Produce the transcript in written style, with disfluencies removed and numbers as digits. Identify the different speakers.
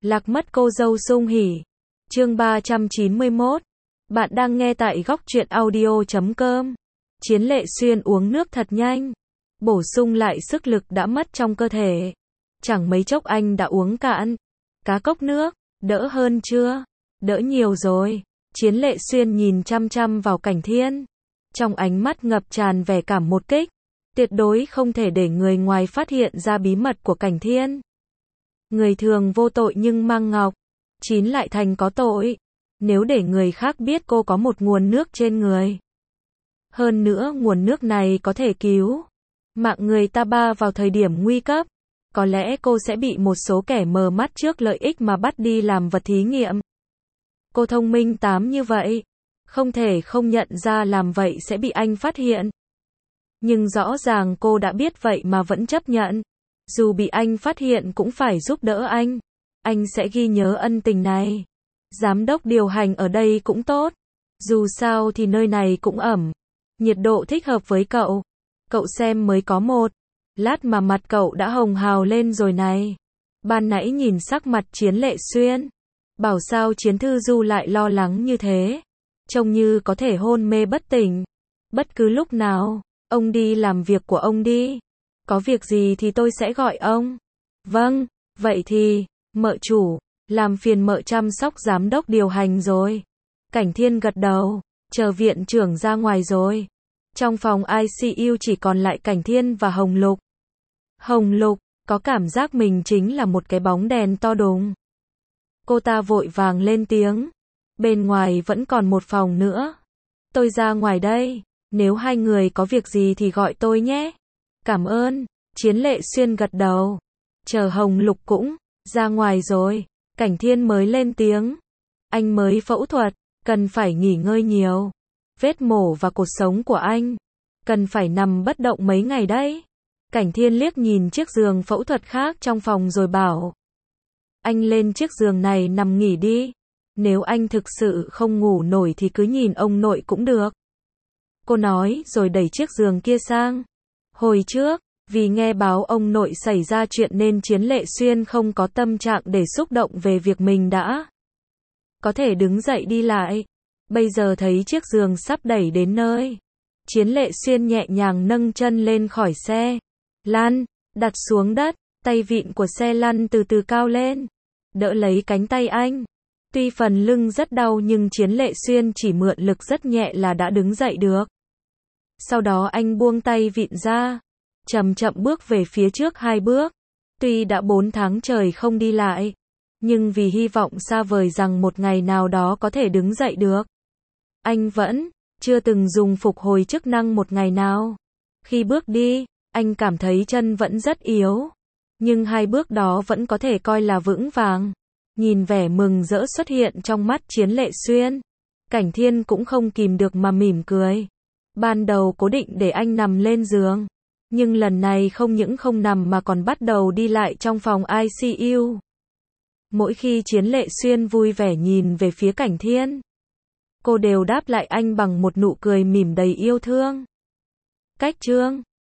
Speaker 1: Lạc mất cô dâu sung hỉ. Chương 391. Bạn đang nghe tại góc truyện audio.com. Chiến Lệ Xuyên uống nước thật nhanh, bổ sung lại sức lực đã mất trong cơ thể. Chẳng mấy chốc anh đã uống cạn cá cốc nước. Đỡ hơn chưa? Đỡ nhiều rồi. Chiến Lệ Xuyên nhìn chăm chăm vào Cảnh Thiên, trong ánh mắt ngập tràn vẻ cảm một kích. Tuyệt đối không thể để người ngoài phát hiện ra bí mật của Cảnh Thiên. Người thường vô tội nhưng mang ngọc chín lại thành có tội. Nếu để người khác biết cô có một nguồn nước trên người, hơn nữa nguồn nước này có thể cứu mạng người ta ba vào thời điểm nguy cấp, có lẽ cô sẽ bị một số kẻ mờ mắt trước lợi ích mà bắt đi làm vật thí nghiệm. Cô thông minh tám như vậy, không thể không nhận ra làm vậy sẽ bị anh phát hiện. Nhưng rõ ràng cô đã biết vậy mà vẫn chấp nhận. Dù bị anh phát hiện cũng phải giúp đỡ anh sẽ ghi nhớ ân tình này. Giám đốc điều hành ở đây cũng tốt, dù sao thì nơi này cũng ẩm, nhiệt độ thích hợp với cậu. Cậu xem mới có một lát mà mặt cậu đã hồng hào lên rồi này. Ban nãy nhìn sắc mặt Chiến Lệ Xuyên, bảo sao Chiến Thư Du lại lo lắng như thế, trông như có thể hôn mê bất tỉnh bất cứ lúc nào. Ông đi làm việc của ông đi, có việc gì thì tôi sẽ gọi ông. Vâng, vậy thì, mợ chủ, làm phiền mợ chăm sóc giám đốc điều hành rồi. Cảnh Thiên gật đầu, chờ viện trưởng ra ngoài rồi. Trong phòng ICU chỉ còn lại Cảnh Thiên và Hồng Lục. Hồng Lục có cảm giác mình chính là một cái bóng đèn to đùng. Cô ta vội vàng lên tiếng, bên ngoài vẫn còn một phòng nữa. Tôi ra ngoài đây, nếu hai người có việc gì thì gọi tôi nhé. Cảm ơn. Chiến Lệ Xuyên gật đầu, chờ Hồng Lục cũng ra ngoài rồi. Cảnh Thiên mới lên tiếng, anh mới phẫu thuật, cần phải nghỉ ngơi nhiều. Vết mổ và cột sống của anh cần phải nằm bất động mấy ngày đấy. Cảnh Thiên liếc nhìn chiếc giường phẫu thuật khác trong phòng rồi bảo, anh lên chiếc giường này nằm nghỉ đi. Nếu anh thực sự không ngủ nổi thì cứ nhìn ông nội cũng được. Cô nói rồi đẩy chiếc giường kia sang. Hồi trước, vì nghe báo ông nội xảy ra chuyện nên Chiến Lệ Xuyên không có tâm trạng để xúc động về việc mình đã có thể đứng dậy đi lại. Bây giờ thấy chiếc giường sắp đẩy đến nơi, Chiến Lệ Xuyên nhẹ nhàng nâng chân lên khỏi xe lăn, đặt xuống đất, tay vịn của xe lăn từ từ cao lên, đỡ lấy cánh tay anh. Tuy phần lưng rất đau nhưng Chiến Lệ Xuyên chỉ mượn lực rất nhẹ là đã đứng dậy được. Sau đó anh buông tay vịn ra, chậm chậm bước về phía trước 2 bước. Tuy đã 4 tháng trời không đi lại, nhưng vì hy vọng xa vời rằng một ngày nào đó có thể đứng dậy được, anh vẫn chưa từng dùng phục hồi chức năng một ngày nào. Khi bước đi, anh cảm thấy chân vẫn rất yếu, nhưng 2 bước đó vẫn có thể coi là vững vàng. Nhìn vẻ mừng rỡ xuất hiện trong mắt Chiến Lệ Xuyên, Cảnh Thiên cũng không kìm được mà mỉm cười. Ban đầu cố định để anh nằm lên giường, nhưng lần này không những không nằm mà còn bắt đầu đi lại trong phòng ICU. Mỗi khi Chiến Lệ Xuyên vui vẻ nhìn về phía Cảnh Thiên, cô đều đáp lại anh bằng một nụ cười mỉm đầy yêu thương. Cách chương